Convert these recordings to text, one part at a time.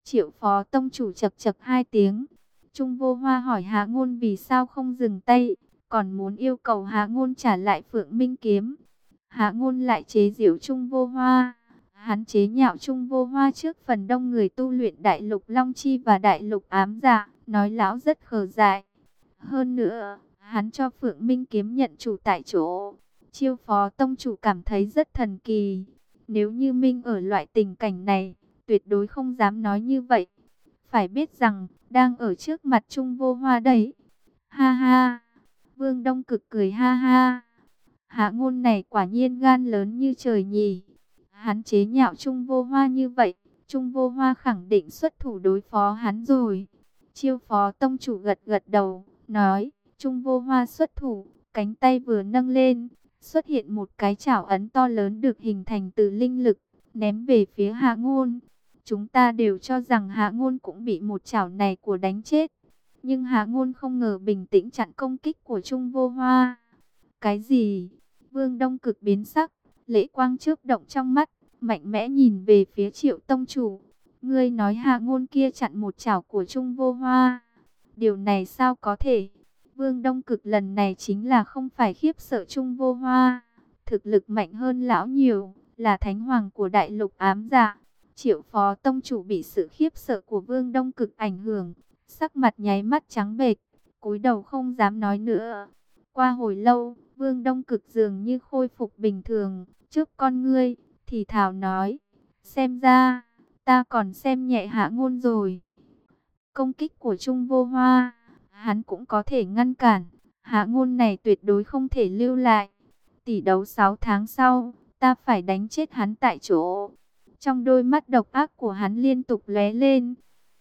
Triệu phó tông chủ chậc chậc hai tiếng. Trung Vô Hoa hỏi Hạ Ngôn vì sao không dừng tay, còn muốn yêu cầu Hạ Ngôn trả lại Phượng Minh kiếm. Hạ Ngôn lại chế giễu Trung Vô Hoa. Hắn chế nhạo Trung Vô Hoa trước phần đông người tu luyện Đại Lục Long Chi và Đại Lục Ám Dạ, nói lão rất khờ dại. Hơn nữa, hắn cho Phượng Minh kiếm nhận chủ tại chỗ. Chiêu phó tông chủ cảm thấy rất thần kỳ. Nếu như Minh ở loại tình cảnh này, tuyệt đối không dám nói như vậy. Phải biết rằng, đang ở trước mặt Trung Vô Hoa đấy. Ha ha, Vương Đông Cực cười ha ha. Hạ Ngôn này quả nhiên gan lớn như trời nhỉ. Hắn chế nhạo Trung Vô Hoa như vậy, Trung Vô Hoa khẳng định xuất thủ đối phó hắn rồi. Chiêu phó tông chủ gật gật đầu, nói, Trung Vô Hoa xuất thủ, cánh tay vừa nâng lên, xuất hiện một cái chảo ấn to lớn được hình thành từ linh lực, ném về phía Hạ Ngôn. Chúng ta đều cho rằng Hạ Ngôn cũng bị một chảo này của đánh chết. Nhưng Hạ Ngôn không ngờ bình tĩnh chặn công kích của Trung Vô Hoa. Cái gì? Vương Đông Cực biến sắc, lệ quang chớp động trong mắt, mạnh mẽ nhìn về phía Triệu tông chủ. Ngươi nói Hạ Ngôn kia chặn một chảo của Trung Vô Hoa. Điều này sao có thể? Vương Đông Cực lần này chính là không phải khiếp sợ Trung Vô Hoa. Thực lực mạnh hơn lão nhiều, là thánh hoàng của Đại Lục Ám Dạ. Triệu phó tông chủ bị sự khiếp sợ của Vương Đông Cực ảnh hưởng, sắc mặt nháy mắt trắng bệch, cúi đầu không dám nói nữa. Qua hồi lâu, Vương Đông Cực dường như khôi phục bình thường, trước con ngươi, thì thào nói, xem ra, ta còn xem nhẹ Hạ Ngôn rồi. Công kích của Trung Vô Hoa, hắn cũng có thể ngăn cản, Hạ Ngôn này tuyệt đối không thể lưu lại. Tỷ đấu 6 tháng sau, ta phải đánh chết hắn tại chỗ. Trong đôi mắt độc ác của hắn liên tục lóe lên.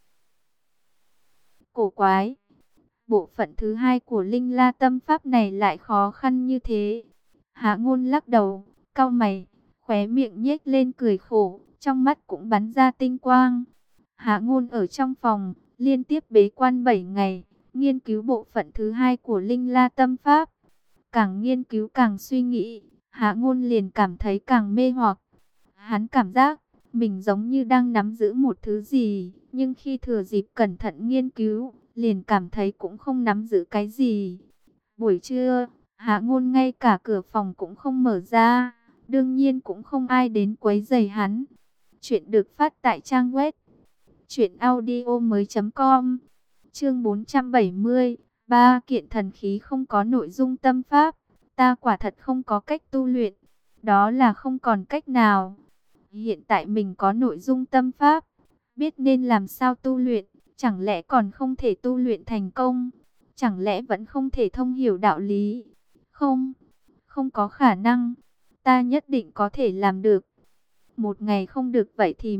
Cổ quái, bộ phận thứ hai của Linh La Tâm Pháp này lại khó khăn như thế. Hạ Ngôn lắc đầu, cau mày, khóe miệng nhếch lên cười khổ, trong mắt cũng bắn ra tinh quang. Hạ Ngôn ở trong phòng, liên tiếp bế quan 7 ngày, nghiên cứu bộ phận thứ hai của Linh La Tâm Pháp. Càng nghiên cứu càng suy nghĩ, Hạ Ngôn liền cảm thấy càng mê hoặc. Hắn cảm giác mình giống như đang nắm giữ một thứ gì, nhưng khi thừa dịp cẩn thận nghiên cứu, liền cảm thấy cũng không nắm giữ cái gì. Buổi trưa, Hạ Ngôn ngay cả cửa phòng cũng không mở ra, đương nhiên cũng không ai đến quấy rầy hắn. Chuyện được phát tại trang web truyệnaudiomoi.com. Chương 470, ba kiện thần khí không có nội dung tâm pháp, ta quả thật không có cách tu luyện, đó là không còn cách nào. Hiện tại mình có nội dung tâm pháp, biết nên làm sao tu luyện, chẳng lẽ còn không thể tu luyện thành công? Chẳng lẽ vẫn không thể thông hiểu đạo lý? Không, không có khả năng, ta nhất định có thể làm được. Một ngày không được vậy thì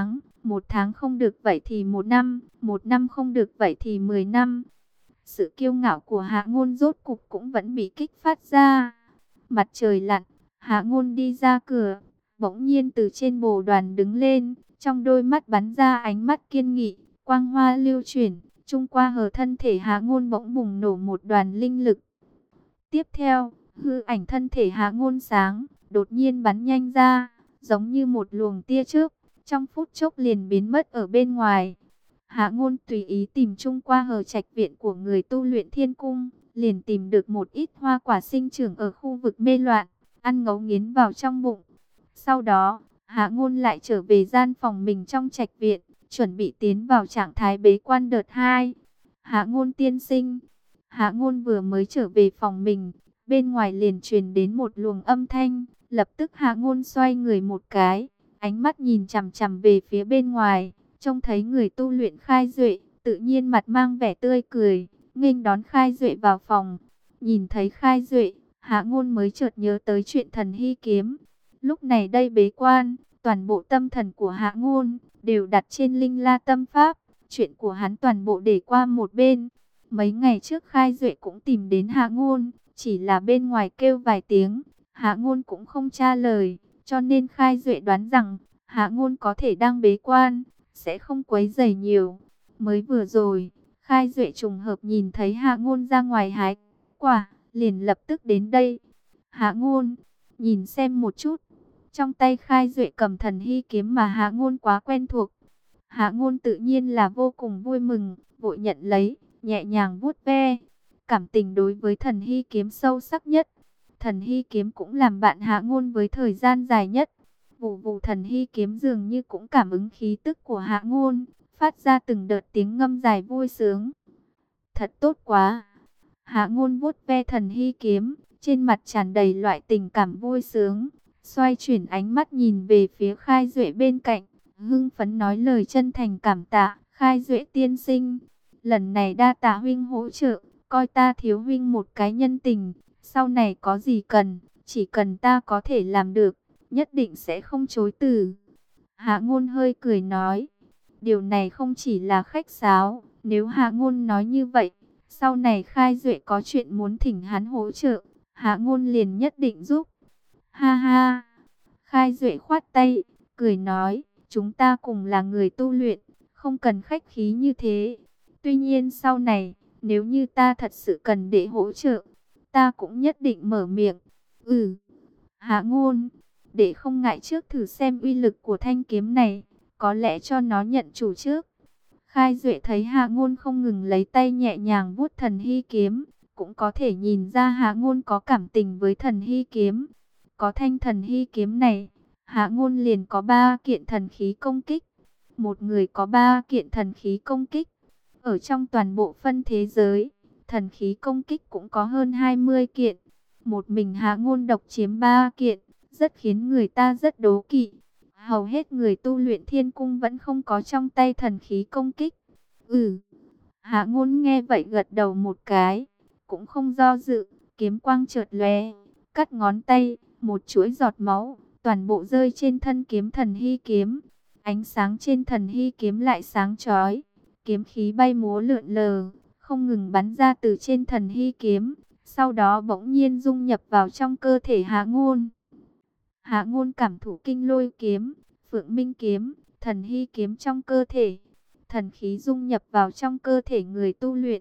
một tháng không được vậy thì một năm không được vậy thì 10 năm. Sự kiêu ngạo của Hạ Ngôn rốt cục cũng vẫn bị kích phát ra. Mặt trời lặn, Hạ Ngôn đi ra cửa, bỗng nhiên từ trên bồ đoàn đứng lên, trong đôi mắt bắn ra ánh mắt kiên nghị, quang hoa lưu chuyển, trung qua hờ thân thể Hạ Ngôn bỗng bùng nổ một đoàn linh lực. Tiếp theo, hư ảnh thân thể Hạ Ngôn sáng, đột nhiên bắn nhanh ra, giống như một luồng tia chớp, trong phút chốc liền biến mất ở bên ngoài. Hạ Ngôn tùy ý tìm trung qua hờ trạch viện của người tu luyện Thiên Cung, liền tìm được một ít hoa quả sinh trưởng ở khu vực mê loạn, ăn ngấu nghiến vào trong bụng. Sau đó, Hạ Ngôn lại trở về gian phòng mình trong trạch viện, chuẩn bị tiến vào trạng thái bế quan đợt 2. Hạ Ngôn tiên sinh. Hạ Ngôn vừa mới trở về phòng mình, bên ngoài liền truyền đến một luồng âm thanh, lập tức Hạ Ngôn xoay người một cái, ánh mắt nhìn chằm chằm về phía bên ngoài, trông thấy người tu luyện Khai Duệ, tự nhiên mặt mang vẻ tươi cười, nghênh đón Khai Duệ vào phòng. Nhìn thấy Khai Duệ, Hạ Ngôn mới chợt nhớ tới chuyện Thần Hy kiếm. Lúc này đây bế quan, toàn bộ tâm thần của Hạ Ngôn đều đặt trên Linh La Tâm Pháp, chuyện của hắn toàn bộ để qua một bên. Mấy ngày trước Khai Duệ cũng tìm đến Hạ Ngôn, chỉ là bên ngoài kêu vài tiếng, Hạ Ngôn cũng không trả lời, cho nên Khai Duệ đoán rằng Hạ Ngôn có thể đang bế quan, sẽ không quấy rầy nhiều. Mới vừa rồi, Khai Duệ trùng hợp nhìn thấy Hạ Ngôn ra ngoài hái quả, liền lập tức đến đây. Hạ Ngôn, nhìn xem một chút. Trong tay Khai Duệ cầm Thần Hy kiếm mà Hạ Ngôn quá quen thuộc. Hạ Ngôn tự nhiên là vô cùng vui mừng, vội nhận lấy, nhẹ nhàng vuốt ve. Cảm tình đối với Thần Hy kiếm sâu sắc nhất. Thần Hy kiếm cũng làm bạn Hạ Ngôn với thời gian dài nhất. Vù vù, Thần Hy kiếm dường như cũng cảm ứng khí tức của Hạ Ngôn, phát ra từng đợt tiếng ngâm dài vui sướng. Thật tốt quá. Hạ Ngôn vuốt ve Thần Hy kiếm, trên mặt tràn đầy loại tình cảm vui sướng, xoay chuyển ánh mắt nhìn về phía Khai Duệ bên cạnh, hưng phấn nói lời chân thành cảm tạ. Khai Duệ tiên sinh, lần này đa tạ huynh hỗ trợ, coi ta thiếu huynh một cái nhân tình, sau này có gì cần, chỉ cần ta có thể làm được, nhất định sẽ không chối từ. Hạ Ngôn hơi cười nói, điều này không chỉ là khách sáo, nếu Hạ Ngôn nói như vậy, sau này Khai Duệ có chuyện muốn thỉnh hắn hỗ trợ, Hạ Ngôn liền nhất định giúp. Ha ha, Khai Duệ khoát tay, cười nói, chúng ta cùng là người tu luyện, không cần khách khí như thế. Tuy nhiên sau này, nếu như ta thật sự cần để hỗ trợ, ta cũng nhất định mở miệng. Ừ, Hạ Ngôn, để không ngại trước thử xem uy lực của thanh kiếm này, có lẽ cho nó nhận chủ trước. Khai Duệ thấy Hạ Ngôn không ngừng lấy tay nhẹ nhàng vuốt Thần Hy kiếm, cũng có thể nhìn ra Hạ Ngôn có cảm tình với Thần Hy kiếm. Có thanh Thần Hy kiếm này, Hạ Ngôn liền có 3 kiện thần khí công kích. Một người có 3 kiện thần khí công kích. Ở trong toàn bộ phân thế giới, thần khí công kích cũng có hơn 20 kiện. Một mình Hạ Ngôn độc chiếm 3 kiện, rất khiến người ta rất đố kỵ. Hầu hết người tu luyện thiên cung vẫn không có trong tay thần khí công kích. Hạ Ngôn nghe vậy gật đầu một cái, cũng không do dự, kiếm quang chợt lóe, cắt ngón tay, một chuỗi giọt máu, toàn bộ rơi trên thân kiếm Thần Hy kiếm. Ánh sáng trên Thần Hy kiếm lại sáng chói, kiếm khí bay múa lượn lờ, không ngừng bắn ra từ trên Thần Hy kiếm, sau đó bỗng nhiên dung nhập vào trong cơ thể Hạ Ngôn. Hạ Ngôn cảm thụ kinh lôi kiếm, Phượng Minh kiếm, Thần Hy kiếm trong cơ thể. Thần khí dung nhập vào trong cơ thể người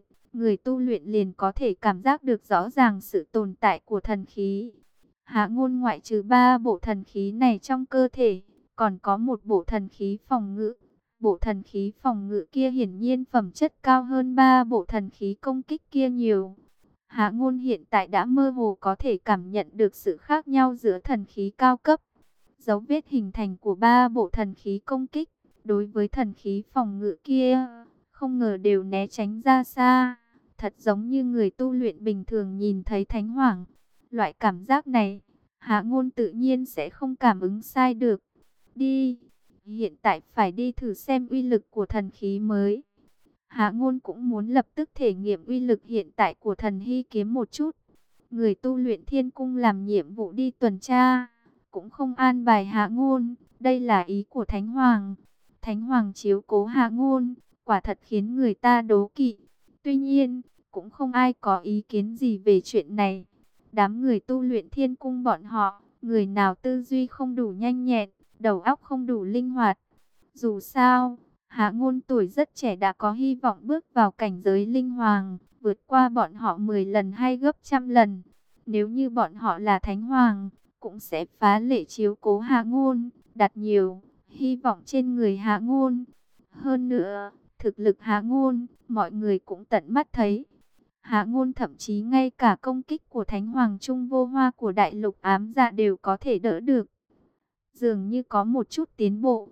tu luyện liền có thể cảm giác được rõ ràng sự tồn tại của thần khí. Hạ Ngôn ngoại trừ 3 bộ thần khí này trong cơ thể, còn có một bộ thần khí phòng ngự. Bộ thần khí phòng ngự kia hiển nhiên phẩm chất cao hơn 3 bộ thần khí công kích kia nhiều. Hạ Ngôn hiện tại đã mơ hồ có thể cảm nhận được sự khác nhau giữa thần khí cao cấp. Dấu vết hình thành của 3 bộ thần khí công kích, đối với thần khí phòng ngự kia, không ngờ đều né tránh ra xa. Thật giống như người tu luyện bình thường nhìn thấy thánh hoàng. Loại cảm giác này, Hạ Ngôn tự nhiên sẽ không cảm ứng sai được. Đi, hiện tại phải đi thử xem uy lực của thần khí mới. Hạ Ngôn cũng muốn lập tức thể nghiệm uy lực hiện tại của Thần Hy kiếm một chút. Người tu luyện thiên cung làm nhiệm vụ đi tuần tra, cũng không an bài Hạ Ngôn, đây là ý của Thánh Hoàng. Thánh Hoàng chiếu cố Hạ Ngôn, quả thật khiến người ta đố kỵ. Tuy nhiên, cũng không ai có ý kiến gì về chuyện này. Đám người tu luyện thiên cung bọn họ, người nào tư duy không đủ nhanh nhẹn, đầu óc không đủ linh hoạt. Dù sao, Hạ Ngôn tuổi rất trẻ đã có hy vọng bước vào cảnh giới linh hoàng, vượt qua bọn họ 10 lần hay gấp trăm lần. Nếu như bọn họ là thánh hoàng, cũng sẽ phá lệ chiếu cố Hạ Ngôn, đặt nhiều hy vọng trên người Hạ Ngôn. Hơn nữa, thực lực Hạ Ngôn, mọi người cũng tận mắt thấy. Hạ Ngôn thậm chí ngay cả công kích của Thánh Hoàng Trung Vô Hoa của Đại Lục Ám Dạ đều có thể đỡ được. Dường như có một chút tiến bộ.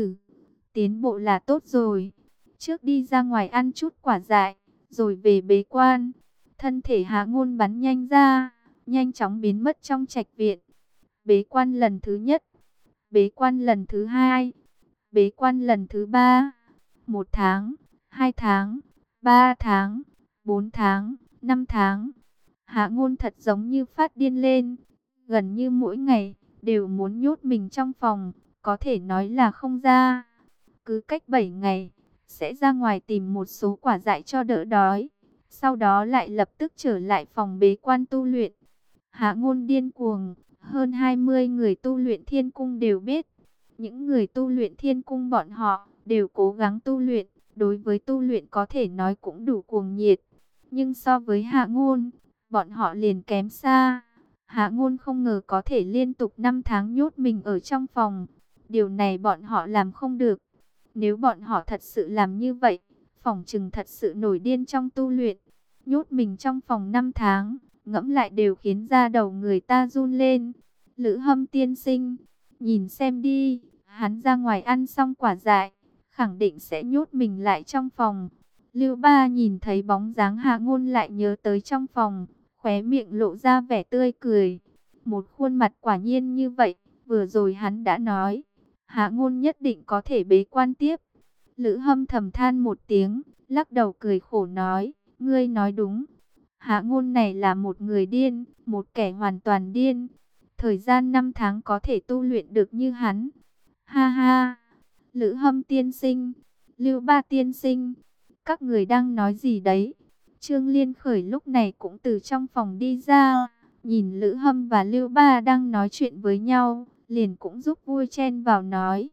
Tiến bộ là tốt rồi. Trước đi ra ngoài ăn chút quả dại, rồi về bế quan. Thân thể Hạ Ngôn bắn nhanh ra, nhanh chóng biến mất trong trạch viện. Bế quan lần thứ nhất, bế quan lần thứ hai, bế quan lần thứ ba. 1 tháng, 2 tháng, 3 tháng, 4 tháng, 5 tháng. Hạ Ngôn thật giống như phát điên lên. Gần như mỗi ngày, đều muốn nhốt mình trong phòng, có thể nói là không ra. Cứ cách 7 ngày, sẽ ra ngoài tìm một số quả dại cho đỡ đói. Sau đó lại lập tức trở lại phòng bế quan tu luyện. Hạ Ngôn điên cuồng, hơn 20 người tu luyện thiên cung đều biết. Những người tu luyện thiên cung bọn họ, đều cố gắng tu luyện. Đối với tu luyện có thể nói cũng đủ cuồng nhiệt. Nhưng so với Hạ Ngôn, bọn họ liền kém xa. Hạ Ngôn không ngờ có thể liên tục 5 tháng nhốt mình ở trong phòng. Điều này bọn họ làm không được. Nếu bọn họ thật sự làm như vậy, phỏng chừng thật sự nổi điên trong tu luyện. Nhốt mình trong phòng 5 tháng, ngẫm lại đều khiến da đầu người ta run lên. Lữ Hâm tiên sinh, nhìn xem đi, hắn ra ngoài ăn xong quả dại, khẳng định sẽ nhốt mình lại trong phòng. Lưu Ba nhìn thấy bóng dáng Hạ Ngôn lại nhớ tới trong phòng, khóe miệng lộ ra vẻ tươi cười. Một khuôn mặt quả nhiên như vậy, vừa rồi hắn đã nói, Hạ Ngôn nhất định có thể bế quan tiếp. Lữ Hâm thầm than một tiếng, lắc đầu cười khổ nói, ngươi nói đúng. Hạ Ngôn này là một người điên, một kẻ hoàn toàn điên. Thời gian 5 tháng có thể tu luyện được như hắn. Ha ha, Lữ Hâm tiên sinh, Lưu Ba tiên sinh, các người đang nói gì đấy? Trương Liên Khởi lúc này cũng từ trong phòng đi ra, nhìn Lữ Hâm và Lưu Ba đang nói chuyện với nhau, liền cũng giúp vui chen vào nói.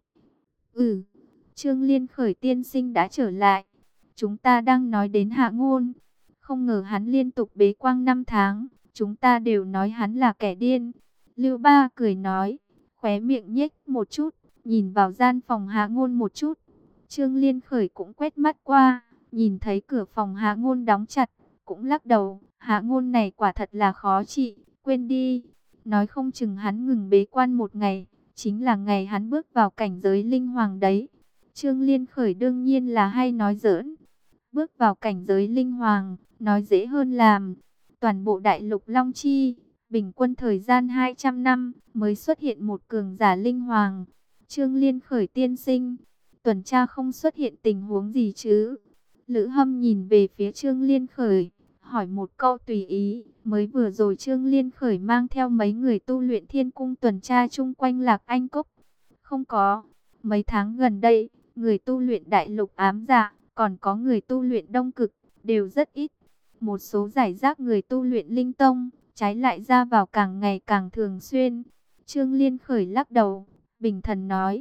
Trương Liên Khởi tiên sinh đã trở lại. Chúng ta đang nói đến Hạ Ngôn. Không ngờ hắn liên tục bế quan 5 tháng. Chúng ta đều nói hắn là kẻ điên. Lưu Ba cười nói, khóe miệng nhếch một chút, nhìn vào gian phòng Hạ Ngôn một chút. Trương Liên Khởi cũng quét mắt qua, nhìn thấy cửa phòng Hạ Ngôn đóng chặt, cũng lắc đầu. Hạ Ngôn này quả thật là khó trị, quên đi. Nói không chừng hắn ngừng bế quan một ngày, chính là ngày hắn bước vào cảnh giới linh hoàng đấy. Trương Liên Khởi đương nhiên là hay nói giỡn. Bước vào cảnh giới linh hoàng, nói dễ hơn làm. Toàn bộ đại lục Long Chi, bình quân thời gian 200 năm mới xuất hiện một cường giả linh hoàng. Trương Liên Khởi tiên sinh, tuần tra không xuất hiện tình huống gì chứ? Lữ Hâm nhìn về phía Trương Liên Khởi, hỏi một câu tùy ý. Mới vừa rồi Trương Liên Khởi mang theo mấy người tu luyện thiên cung tuần tra chung quanh Lạc Anh Cốc. Không có, mấy tháng gần đây, người tu luyện đại lục ám dạ, còn có người tu luyện đông cực, đều rất ít. Một số giải rác người tu luyện linh tông, trái lại ra vào càng ngày càng thường xuyên. Trương Liên Khởi lắc đầu, bình thần nói,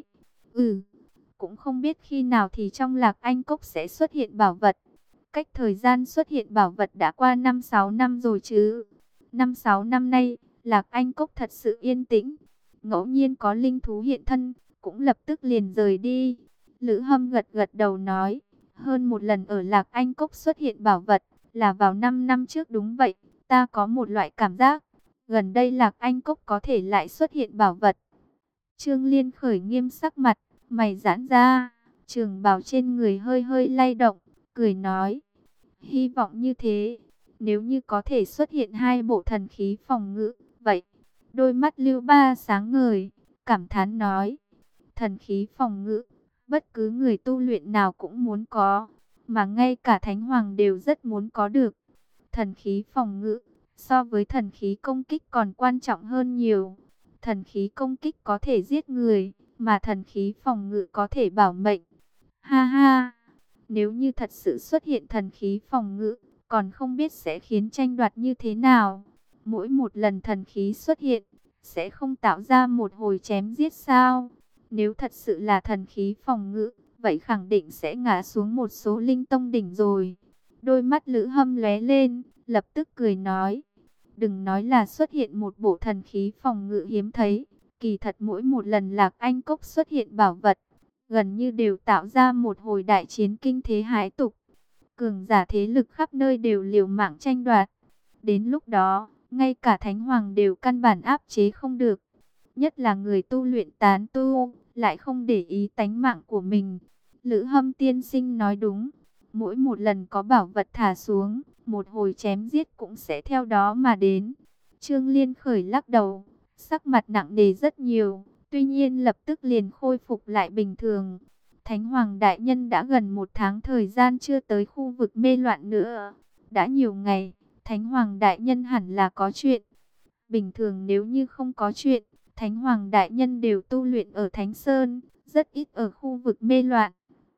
cũng không biết khi nào thì trong Lạc Anh Cốc sẽ xuất hiện bảo vật. Cách thời gian xuất hiện bảo vật đã qua 5-6 năm rồi chứ. 5-6 năm nay, Lạc Anh Cốc thật sự yên tĩnh. Ngẫu nhiên có linh thú hiện thân, cũng lập tức liền rời đi. Lữ Hâm gật gật đầu nói, hơn một lần ở Lạc Anh Cốc xuất hiện bảo vật, là vào 5 năm trước đúng vậy. Ta có một loại cảm giác, gần đây Lạc Anh Cốc có thể lại xuất hiện bảo vật. Trương Liên Khởi nghiêm sắc mặt, mày giãn ra, trường bào trên người hơi hơi lay động, cười nói, hy vọng như thế, nếu như có thể xuất hiện 2 bộ thần khí phòng ngự, vậy. Đôi mắt Lưu Ba sáng ngời, cảm thán nói, thần khí phòng ngự, bất cứ người tu luyện nào cũng muốn có, mà ngay cả Thánh Hoàng đều rất muốn có được. Thần khí phòng ngự, so với thần khí công kích còn quan trọng hơn nhiều. Thần khí công kích có thể giết người, mà thần khí phòng ngự có thể bảo mệnh. Ha ha, nếu như thật sự xuất hiện thần khí phòng ngự, còn không biết sẽ khiến tranh đoạt như thế nào. Mỗi một lần thần khí xuất hiện, sẽ không tạo ra một hồi chém giết sao? Nếu thật sự là thần khí phòng ngự, vậy khẳng định sẽ ngã xuống một số linh tông đỉnh rồi. Đôi mắt Lữ Hâm lóe lên, lập tức cười nói, đừng nói là xuất hiện một bộ thần khí phòng ngự hiếm thấy, kỳ thật mỗi một lần Lạc Anh Cốc xuất hiện bảo vật, gần như đều tạo ra một hồi đại chiến kinh thế hãi tục. Cường giả thế lực khắp nơi đều liều mạng tranh đoạt. Đến lúc đó, ngay cả Thánh Hoàng đều căn bản áp chế không được. Nhất là người tu luyện tán tu, lại không để ý tánh mạng của mình. Lữ Hâm tiên sinh nói đúng. Mỗi một lần có bảo vật thả xuống, một hồi chém giết cũng sẽ theo đó mà đến. Trương Liên Khởi lắc đầu, sắc mặt nặng nề rất nhiều. Tuy nhiên lập tức liền khôi phục lại bình thường. Thánh Hoàng Đại Nhân đã gần 1 tháng thời gian chưa tới khu vực mê loạn nữa. Đã nhiều ngày, Thánh Hoàng Đại Nhân hẳn là có chuyện. Bình thường nếu như không có chuyện, Thánh Hoàng Đại Nhân đều tu luyện ở Thánh Sơn, rất ít ở khu vực mê loạn.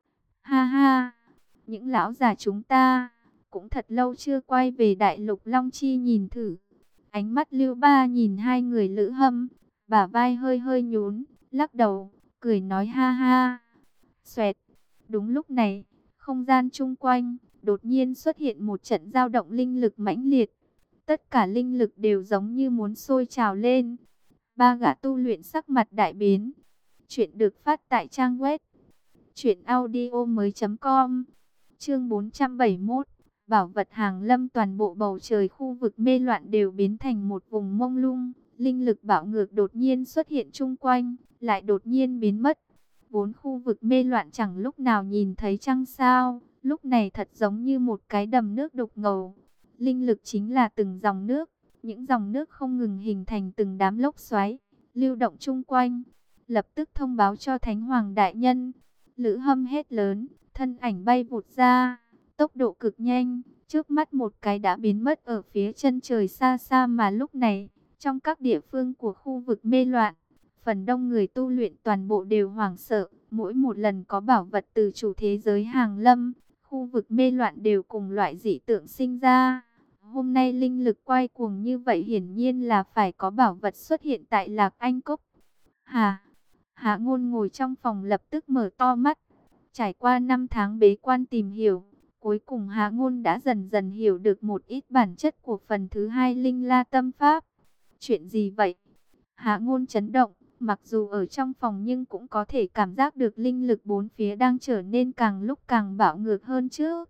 Ha ha, những lão già chúng ta, cũng thật lâu chưa quay về Đại Lục Long Chi nhìn thử. Ánh mắt Lưu Ba nhìn hai người Lữ Hâm, bả vai hơi hơi nhún, lắc đầu, cười nói ha ha. Xoẹt, đúng lúc này, không gian chung quanh, đột nhiên xuất hiện một trận dao động linh lực mãnh liệt. Tất cả linh lực đều giống như muốn sôi trào lên. Ba gã tu luyện sắc mặt đại biến. Chuyện được phát tại trang web Chuyện audio mới.com. Chương 471. Bảo vật hàng lâm. Toàn bộ bầu trời khu vực mê loạn đều biến thành một vùng mông lung. Linh lực bạo ngược đột nhiên xuất hiện chung quanh, lại đột nhiên biến mất. Vốn khu vực mê loạn chẳng lúc nào nhìn thấy trăng sao, lúc này thật giống như một cái đầm nước đục ngầu. Linh lực chính là từng dòng nước, những dòng nước không ngừng hình thành từng đám lốc xoáy, lưu động chung quanh. Lập tức thông báo cho Thánh Hoàng đại nhân. Lữ Hâm hét lớn, thân ảnh bay vụt ra, tốc độ cực nhanh, trước mắt một cái đã biến mất ở phía chân trời xa xa. Mà lúc này, trong các địa phương của khu vực mê loạn, phần đông người tu luyện toàn bộ đều hoảng sợ. Mỗi một lần có bảo vật từ chủ thế giới hàng lâm, khu vực mê loạn đều cùng loại dị tượng sinh ra. Hôm nay linh lực quay cuồng như vậy, hiển nhiên là phải có bảo vật xuất hiện tại Lạc Anh Cốc. Hạ Ngôn ngồi trong phòng lập tức mở to mắt. Trải qua 5 tháng bế quan tìm hiểu, cuối cùng Hạ Ngôn đã dần dần hiểu được một ít bản chất của phần thứ hai Linh La Tâm Pháp. Chuyện gì vậy? Hạ Ngôn chấn động, mặc dù ở trong phòng nhưng cũng có thể cảm giác được linh lực bốn phía đang trở nên càng lúc càng bạo ngược hơn trước.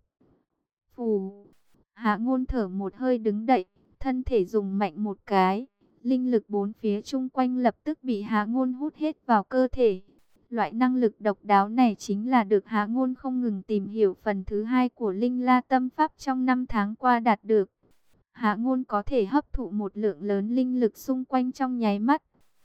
Phù! Hạ Ngôn thở một hơi đứng dậy, thân thể dùng mạnh một cái. Linh lực bốn phía chung quanh lập tức bị Hạ Ngôn hút hết vào cơ thể. Loại năng lực độc đáo này chính là được Hạ Ngôn không ngừng tìm hiểu phần thứ hai của Linh La Tâm Pháp trong 5 tháng qua đạt được. Hạ Ngôn có thể hấp thụ một lượng lớn linh lực xung quanh trong nháy mắt.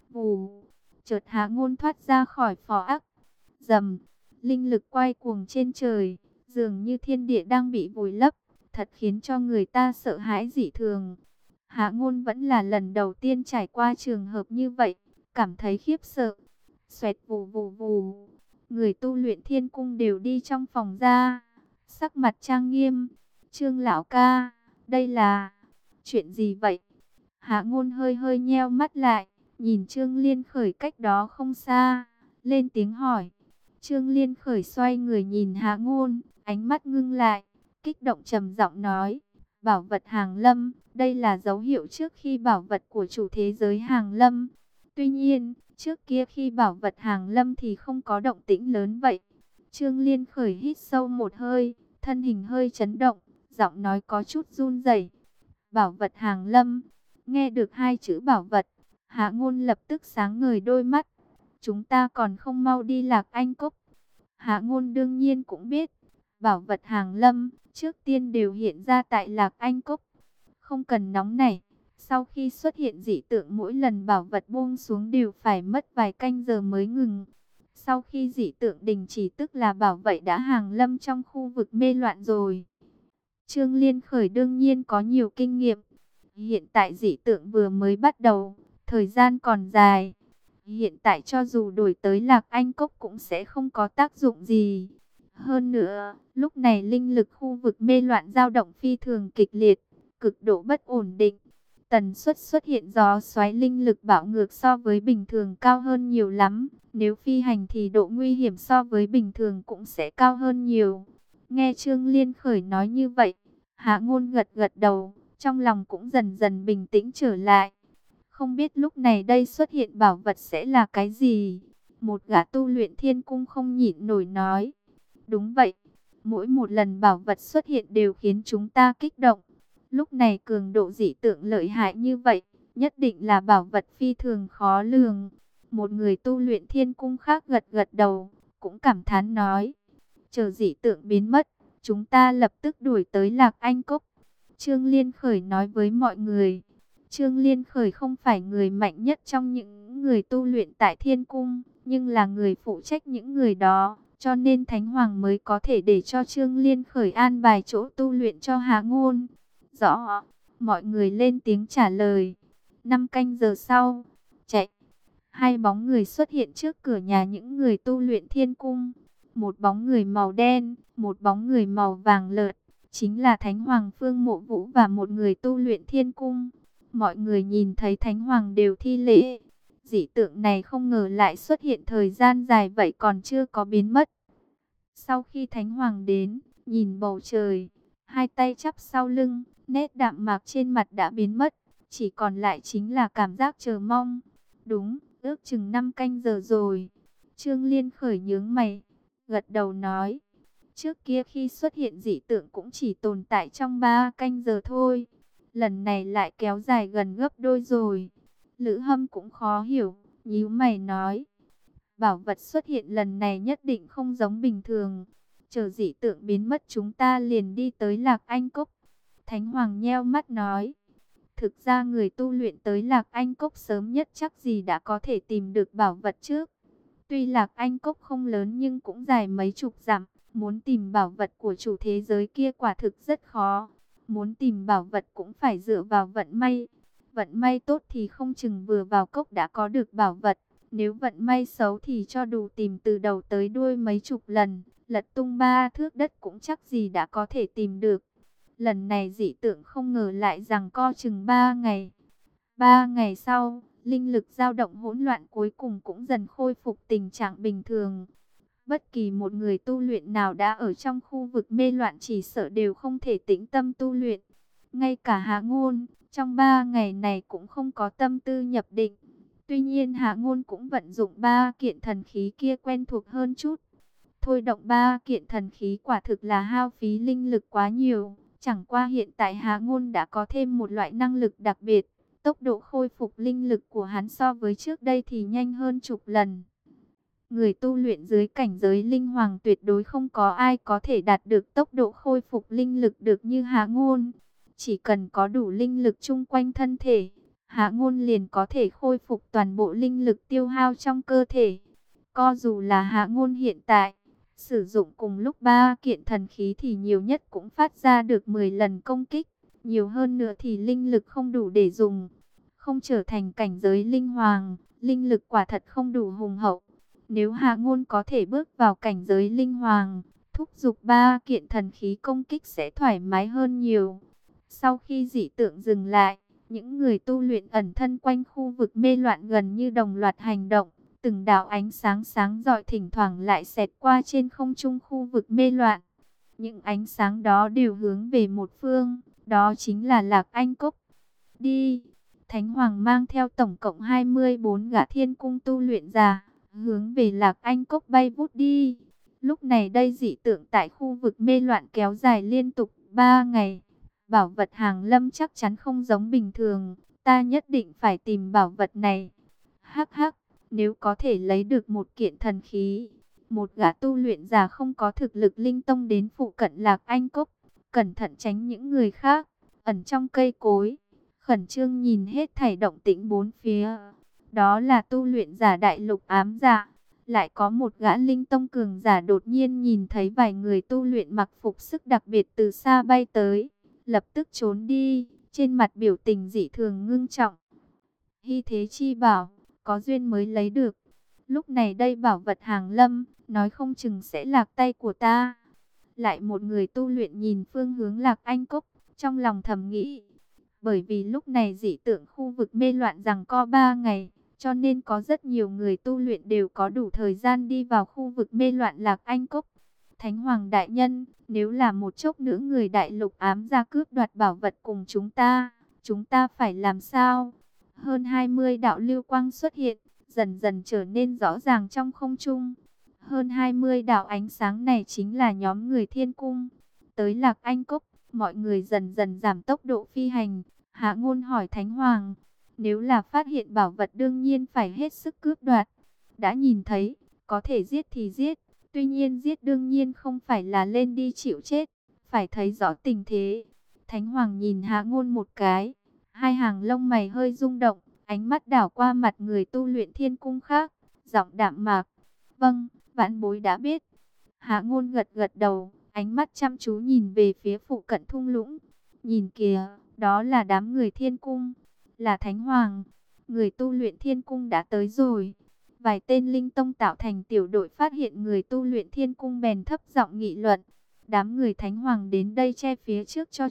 Vù! Chợt Hạ Ngôn thoát ra khỏi phò ắc. Rầm! Linh lực quay cuồng trên trời, dường như thiên địa đang bị vùi lấp, thật khiến cho người ta sợ hãi dị thường. Hạ Ngôn vẫn là lần đầu tiên trải qua trường hợp như vậy, cảm thấy khiếp sợ. Xoẹt vù vù vù, người tu luyện Thiên Cung đều đi trong phòng ra, sắc mặt trang nghiêm. Trương lão ca, đây là chuyện gì vậy? Hạ Ngôn hơi hơi nheo mắt lại, nhìn Trương Liên Khởi cách đó không xa, lên tiếng hỏi. Trương Liên Khởi xoay người nhìn Hạ Ngôn, ánh mắt ngưng lại, kích động trầm giọng nói: bảo vật hàng lâm, đây là dấu hiệu trước khi bảo vật của chủ thế giới hàng lâm. Tuy nhiên, trước kia khi bảo vật hàng lâm thì không có động tĩnh lớn vậy. Trương Liên Khởi hít sâu một hơi, thân hình hơi chấn động, giọng nói có chút run rẩy. Bảo vật hàng lâm. Nghe được hai chữ bảo vật, Hạ Ngôn lập tức sáng ngời đôi mắt. Chúng ta còn không mau đi Lạc Anh Cốc. Hạ Ngôn đương nhiên cũng biết, bảo vật hàng lâm trước tiên đều hiện ra tại Lạc Anh Cốc. Không cần nóng nảy, sau khi xuất hiện dị tượng mỗi lần bảo vật buông xuống đều phải mất vài canh giờ mới ngừng. Sau khi dị tượng đình chỉ tức là bảo vậy đã hàng lâm trong khu vực mê loạn rồi. Trương Liên Khởi đương nhiên có nhiều kinh nghiệm. Hiện tại dị tượng vừa mới bắt đầu, thời gian còn dài. Hiện tại cho dù đổi tới Lạc Anh Cốc cũng sẽ không có tác dụng gì. Hơn nữa, lúc này linh lực khu vực mê loạn dao động phi thường kịch liệt, cực độ bất ổn định. Tần suất xuất hiện gió xoáy linh lực bạo ngược so với bình thường cao hơn nhiều lắm. Nếu phi hành thì độ nguy hiểm so với bình thường cũng sẽ cao hơn nhiều. Nghe Trương Liên Khởi nói như vậy, Hạ Ngôn gật gật đầu, trong lòng cũng dần dần bình tĩnh trở lại. Không biết lúc này đây xuất hiện bảo vật sẽ là cái gì? Một gã tu luyện Thiên Cung không nhịn nổi nói. Đúng vậy, mỗi một lần bảo vật xuất hiện đều khiến chúng ta kích động. Lúc này cường độ dị tượng lợi hại như vậy, nhất định là bảo vật phi thường khó lường. Một người tu luyện Thiên Cung khác gật gật đầu, cũng cảm thán nói. Chờ dị tượng biến mất, chúng ta lập tức đuổi tới Lạc Anh Cốc. Trương Liên Khởi nói với mọi người. Trương Liên Khởi không phải người mạnh nhất trong những người tu luyện tại Thiên Cung, nhưng là người phụ trách những người đó. Cho nên Thánh Hoàng mới có thể để cho Trương Liên Khởi an bài chỗ tu luyện cho Hạ Ngôn. Rõ, mọi người lên tiếng trả lời. 5 canh giờ sau, chạy. Hai bóng người xuất hiện trước cửa nhà những người tu luyện Thiên Cung. Một bóng người màu đen, một bóng người màu vàng lợt. Chính là Thánh Hoàng Phương Mộ Vũ và một người tu luyện Thiên Cung. Mọi người nhìn thấy Thánh Hoàng đều thi lễ. Dị tượng này không ngờ lại xuất hiện thời gian dài vậy còn chưa có biến mất. Sau khi Thánh Hoàng đến, nhìn bầu trời, hai tay chắp sau lưng, nét đạm mạc trên mặt đã biến mất, chỉ còn lại chính là cảm giác chờ mong. Đúng, ước chừng 5 canh giờ rồi. Trương Liên Khởi nhướng mày, gật đầu nói. Trước kia khi xuất hiện dị tượng cũng chỉ tồn tại trong 3 canh giờ thôi. Lần này lại kéo dài gần gấp đôi rồi. Lữ Hâm cũng khó hiểu, nhíu mày nói. Bảo vật xuất hiện lần này nhất định không giống bình thường. Chờ dị tượng biến mất chúng ta liền đi tới Lạc Anh Cốc. Thánh Hoàng nheo mắt nói. Thực ra người tu luyện tới Lạc Anh Cốc sớm nhất chắc gì đã có thể tìm được bảo vật trước. Tuy Lạc Anh Cốc không lớn nhưng cũng dài mấy chục dặm. Muốn tìm bảo vật của chủ thế giới kia quả thực rất khó. Muốn tìm bảo vật cũng phải dựa vào vận may. Vận may tốt thì không chừng vừa vào cốc đã có được bảo vật. Nếu vận may xấu thì cho dù tìm từ đầu tới đuôi mấy chục lần, lật tung 3 thước đất cũng chắc gì đã có thể tìm được. Lần này dị tượng không ngờ lại giằng co chừng 3 ngày. 3 ngày sau, linh lực dao động hỗn loạn cuối cùng cũng dần khôi phục tình trạng bình thường. Bất kỳ một người tu luyện nào đã ở trong khu vực mê loạn chỉ sợ đều không thể tĩnh tâm tu luyện. Ngay cả Hạ Ngôn, trong 3 ngày này cũng không có tâm tư nhập định. Tuy nhiên Hạ Ngôn cũng vận dụng 3 kiện thần khí kia quen thuộc hơn chút. Thôi động 3 kiện thần khí quả thực là hao phí linh lực quá nhiều. Chẳng qua hiện tại Hạ Ngôn đã có thêm một loại năng lực đặc biệt. Tốc độ khôi phục linh lực của hắn so với trước đây thì nhanh hơn chục lần. Người tu luyện dưới cảnh giới linh hoàng tuyệt đối không có ai có thể đạt được tốc độ khôi phục linh lực được như Hạ Ngôn. Chỉ cần có đủ linh lực chung quanh thân thể, Hạ Ngôn liền có thể khôi phục toàn bộ linh lực tiêu hao trong cơ thể. Cho dù là Hạ Ngôn hiện tại, sử dụng cùng lúc 3 kiện thần khí thì nhiều nhất cũng phát ra được 10 lần công kích. Nhiều hơn nữa thì linh lực không đủ để dùng. Không trở thành cảnh giới linh hoàng, linh lực quả thật không đủ hùng hậu. Nếu Hạ Ngôn có thể bước vào cảnh giới linh hoàng, thúc giục 3 kiện thần khí công kích sẽ thoải mái hơn nhiều. Sau khi dị tượng dừng lại, những người tu luyện ẩn thân quanh khu vực mê loạn gần như đồng loạt hành động. Từng đạo ánh sáng sáng rọi thỉnh thoảng lại xẹt qua trên không trung khu vực mê loạn. Những ánh sáng đó đều hướng về một phương, đó chính là Lạc Anh Cốc. Đi! Thánh Hoàng mang theo tổng cộng 24 gã thiên cung tu luyện giả, hướng về Lạc Anh Cốc bay vút đi. Lúc này đây dị tượng tại khu vực mê loạn kéo dài liên tục 3 ngày. Bảo vật hàng lâm chắc chắn không giống bình thường, ta nhất định phải tìm bảo vật này. Hắc hắc, nếu có thể lấy được một kiện thần khí, một gã tu luyện giả không có thực lực linh tông đến phụ cận Lạc Anh Cốc, cẩn thận tránh những người khác, ẩn trong cây cối, khẩn trương nhìn hết thảy động tĩnh bốn phía. Đó là tu luyện giả đại lục ám dạ. Lại có một gã linh tông cường giả đột nhiên nhìn thấy vài người tu luyện mặc phục sức đặc biệt từ xa bay tới, lập tức trốn đi, trên mặt biểu tình dị thường ngưng trọng. Hy thế chi bảo, có duyên mới lấy được. Lúc này đây bảo vật hàng lâm, nói không chừng sẽ lạc tay của ta. Lại một người tu luyện nhìn phương hướng Lạc Anh Cốc, trong lòng thầm nghĩ. Bởi vì lúc này dị tượng khu vực mê loạn giằng co 3 ngày, cho nên có rất nhiều người tu luyện đều có đủ thời gian đi vào khu vực mê loạn Lạc Anh Cốc. Thánh Hoàng đại nhân, nếu là một chốc nữa người đại lục ám ra cướp đoạt bảo vật cùng chúng ta phải làm sao? Hơn 20 đạo lưu quang xuất hiện, dần dần trở nên rõ ràng trong không trung. Hơn 20 đạo ánh sáng này chính là nhóm người thiên cung. Tới Lạc Anh Cốc, mọi người dần dần giảm tốc độ phi hành. Hạ Ngôn hỏi Thánh Hoàng, nếu là phát hiện bảo vật đương nhiên phải hết sức cướp đoạt. Đã nhìn thấy, có thể giết thì giết. Tuy nhiên giết đương nhiên không phải là lên đi chịu chết, phải thấy rõ tình thế. Thánh Hoàng nhìn Hạ Ngôn một cái, hai hàng lông mày hơi rung động, ánh mắt đảo qua mặt người tu luyện thiên cung khác, giọng đạm mạc. Vâng, vãn bối đã biết. Hạ Ngôn gật gật đầu, ánh mắt chăm chú nhìn về phía phụ cận thung lũng. Nhìn kìa, đó là đám người thiên cung, là Thánh Hoàng. Người tu luyện thiên cung đã tới rồi. Vài tên linh tông tạo thành tiểu đội phát hiện người tu luyện thiên cung bèn thấp giọng nghị luận. Đám người Thánh Hoàng đến đây che phía trước cho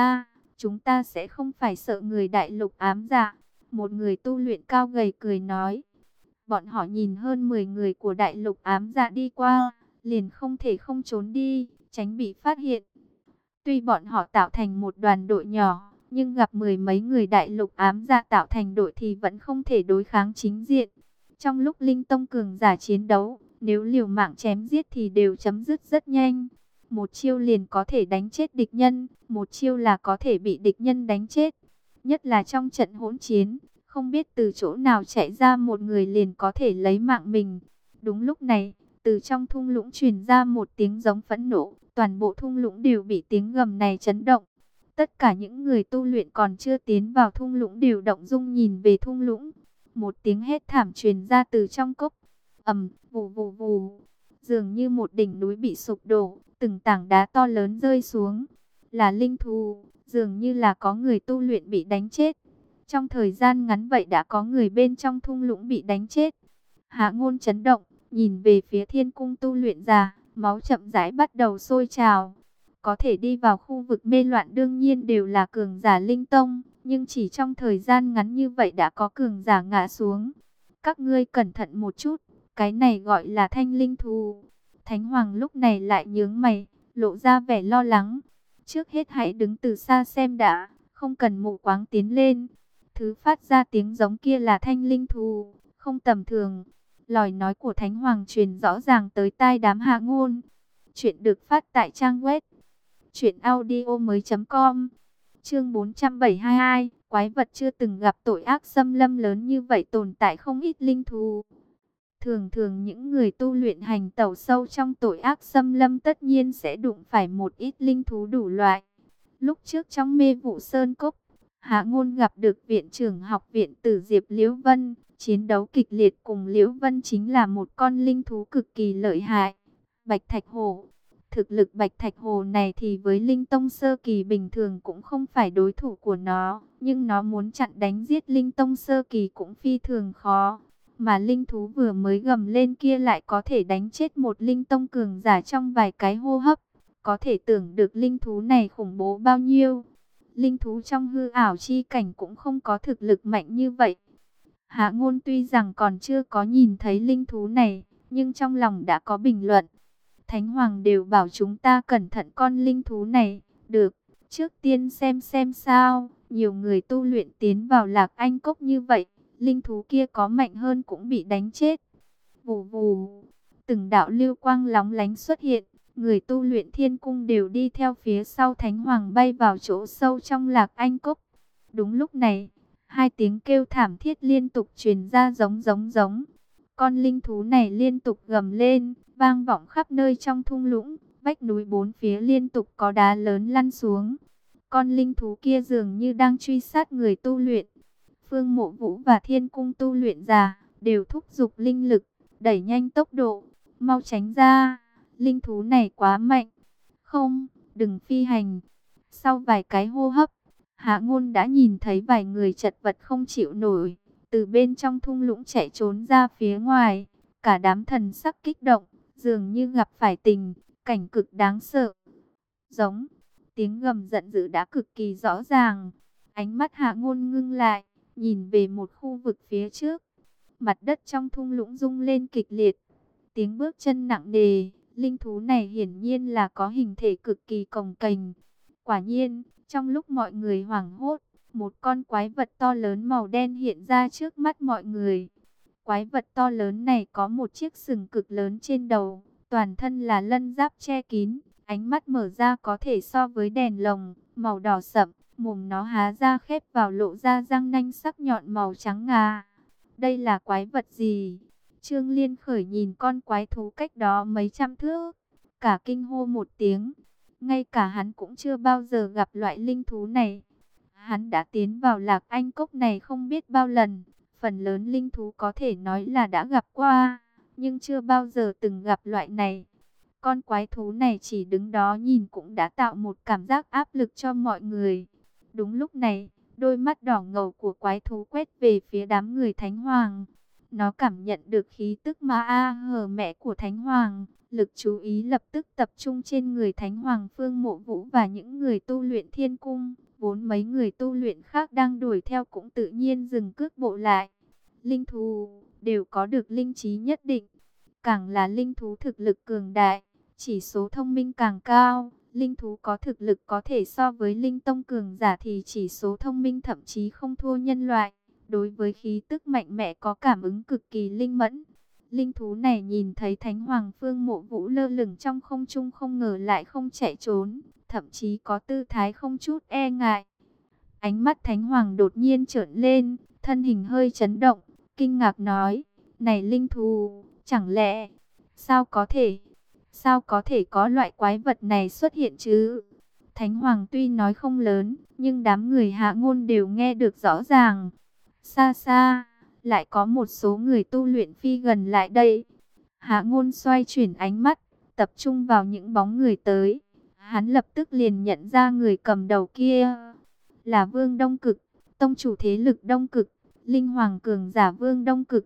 chúng ta sẽ không phải sợ người đại lục ám dạ. Một người tu luyện cao gầy cười nói. Bọn họ nhìn hơn 10 người của đại lục ám dạ đi qua, liền không thể không trốn đi, tránh bị phát hiện. Tuy bọn họ tạo thành một đoàn đội nhỏ, nhưng gặp mười mấy người đại lục ám dạ tạo thành đội thì vẫn không thể đối kháng chính diện. Trong lúc linh tông cường giả chiến đấu, Nếu liều mạng chém giết thì đều chấm dứt rất nhanh. Một chiêu liền có thể đánh chết địch nhân, một chiêu là có thể bị địch nhân đánh chết. Nhất là trong trận hỗn chiến, không biết từ chỗ nào chạy ra một người liền có thể lấy mạng mình. Đúng lúc này, từ trong thung lũng truyền ra một tiếng giống phẫn nộ, toàn bộ thung lũng đều bị tiếng gầm này chấn động. Tất cả những người tu luyện còn chưa tiến vào thung lũng đều động dung nhìn về thung lũng. Một tiếng hét thảm truyền ra từ trong cốc. Ầm, vù vù vù, dường như một đỉnh núi bị sụp đổ, từng tảng đá to lớn rơi xuống. Là linh thú, dường như là có người tu luyện bị đánh chết. Trong thời gian ngắn vậy đã có người bên trong thung lũng bị đánh chết. Hạ Ngôn chấn động, nhìn về phía thiên cung tu luyện giả, máu chậm rãi bắt đầu sôi trào. Có thể đi vào khu vực mê loạn đương nhiên đều là cường giả linh tông, nhưng chỉ trong thời gian ngắn như vậy đã có cường giả ngã xuống. Các ngươi cẩn thận một chút, cái này gọi là thanh linh thú. Thánh Hoàng lúc này lại nhướng mày, lộ ra vẻ lo lắng. Trước hết hãy đứng từ xa xem đã, không cần mù quáng tiến lên. Thứ phát ra tiếng giống kia là thanh linh thú, không tầm thường. Lời nói của Thánh Hoàng truyền rõ ràng tới tai đám Hạ Ngôn. Chuyện được phát tại trang web truyệnaudiomoi.com. Chương 472, quái vật chưa từng gặp tội ác xâm lâm lớn như vậy tồn tại không ít linh thú. Thường thường những người tu luyện hành tẩu sâu trong tội ác xâm lâm tất nhiên sẽ đụng phải một ít linh thú đủ loại. Lúc trước trong Mê Vụ Sơn Cốc, Hạ Ngôn gặp được viện trưởng học viện Tử Diệp Liễu Vân, chiến đấu kịch liệt cùng Liễu Vân chính là một con linh thú cực kỳ lợi hại, Bạch Thạch Hổ. Thực lực Bạch Thạch Hồ này thì với Linh Tông Sơ Kỳ bình thường cũng không phải đối thủ của nó. Nhưng nó muốn chặn đánh giết Linh Tông Sơ Kỳ cũng phi thường khó. Mà linh thú vừa mới gầm lên kia lại có thể đánh chết một Linh Tông cường giả trong vài cái hô hấp. Có thể tưởng được linh thú này khủng bố bao nhiêu. Linh thú trong hư ảo chi cảnh cũng không có thực lực mạnh như vậy. Hạ Ngôn tuy rằng còn chưa có nhìn thấy linh thú này, nhưng trong lòng đã có bình luận. Thánh Hoàng đều bảo chúng ta cẩn thận con linh thú này. Được, trước tiên xem sao. Nhiều người tu luyện tiến vào Lạc Anh Cốc như vậy, linh thú kia có mạnh hơn cũng bị đánh chết. Vù vù, từng đạo lưu quang lóng lánh xuất hiện. Người tu luyện thiên cung đều đi theo phía sau Thánh Hoàng bay vào chỗ sâu trong Lạc Anh Cốc. Đúng lúc này, hai tiếng kêu thảm thiết liên tục truyền ra giống. Con linh thú này liên tục gầm lên, vang vọng khắp nơi trong thung lũng, vách núi bốn phía liên tục có đá lớn lăn xuống. Con linh thú kia dường như đang truy sát người tu luyện. Phương Mộ Vũ và Thiên Cung tu luyện giả đều thúc giục linh lực, đẩy nhanh tốc độ, mau tránh ra, linh thú này quá mạnh. Không, đừng phi hành. Sau vài cái hô hấp, Hạ Ngôn đã nhìn thấy vài người chật vật không chịu nổi, từ bên trong thung lũng chạy trốn ra phía ngoài. Cả đám thần sắc kích động, dường như gặp phải cảnh cực đáng sợ. Giống, tiếng gầm giận dữ đã cực kỳ rõ ràng. Ánh mắt Hạ Ngôn ngưng lại, nhìn về một khu vực phía trước. Mặt đất trong thung lũng rung lên kịch liệt. Tiếng bước chân nặng nề, linh thú này hiển nhiên là có hình thể cực kỳ cồng kềnh. Quả nhiên, trong lúc mọi người hoảng hốt, một con quái vật to lớn màu đen hiện ra trước mắt mọi người. Quái vật to lớn này có một chiếc sừng cực lớn trên đầu, toàn thân là lân giáp che kín, ánh mắt mở ra có thể so với đèn lồng, màu đỏ sậm, mồm nó há ra khép vào lộ ra răng nanh sắc nhọn màu trắng ngà. Đây là quái vật gì? Trương Liên Khởi nhìn con quái thú cách đó mấy trăm thước, cả kinh hô một tiếng. Ngay cả hắn cũng chưa bao giờ gặp loại linh thú này. Hắn đã tiến vào Lạc Anh Cốc này không biết bao lần. Phần lớn linh thú có thể nói là đã gặp qua, nhưng chưa bao giờ từng gặp loại này. Con quái thú này chỉ đứng đó nhìn cũng đã tạo một cảm giác áp lực cho mọi người. Đúng lúc này, đôi mắt đỏ ngầu của quái thú quét về phía đám người Thánh Hoàng. Nó cảm nhận được khí tức ma hờ mẹ của Thánh Hoàng. Lực chú ý lập tức tập trung trên người Thánh Hoàng Phương Mộ Vũ và những người tu luyện thiên cung. Vốn mấy người tu luyện khác đang đuổi theo cũng tự nhiên dừng cước bộ lại. Linh thú đều có được linh trí nhất định. Càng là linh thú thực lực cường đại, chỉ số thông minh càng cao. Linh thú có thực lực có thể so với linh tông cường giả thì chỉ số thông minh thậm chí không thua nhân loại. Đối với khí tức mạnh mẽ có cảm ứng cực kỳ linh mẫn. Linh thú này nhìn thấy Thánh Hoàng Phương Mộ Vũ lơ lửng trong không trung, không ngờ lại không chạy trốn, thậm chí có tư thái không chút e ngại. Ánh mắt Thánh Hoàng đột nhiên trợn lên, thân hình hơi chấn động, kinh ngạc nói: "Này linh thú, chẳng lẽ sao có thể có loại quái vật này xuất hiện chứ?" Thánh Hoàng tuy nói không lớn, nhưng đám người Hạ Ngôn đều nghe được rõ ràng. Xa xa, lại có một số người tu luyện phi gần lại đây. Hạ Ngôn xoay chuyển ánh mắt, tập trung vào những bóng người tới. Hắn lập tức liền nhận ra người cầm đầu kia là Vương Đông Cực, tông chủ thế lực Đông Cực, linh hoàng cường giả Vương Đông Cực.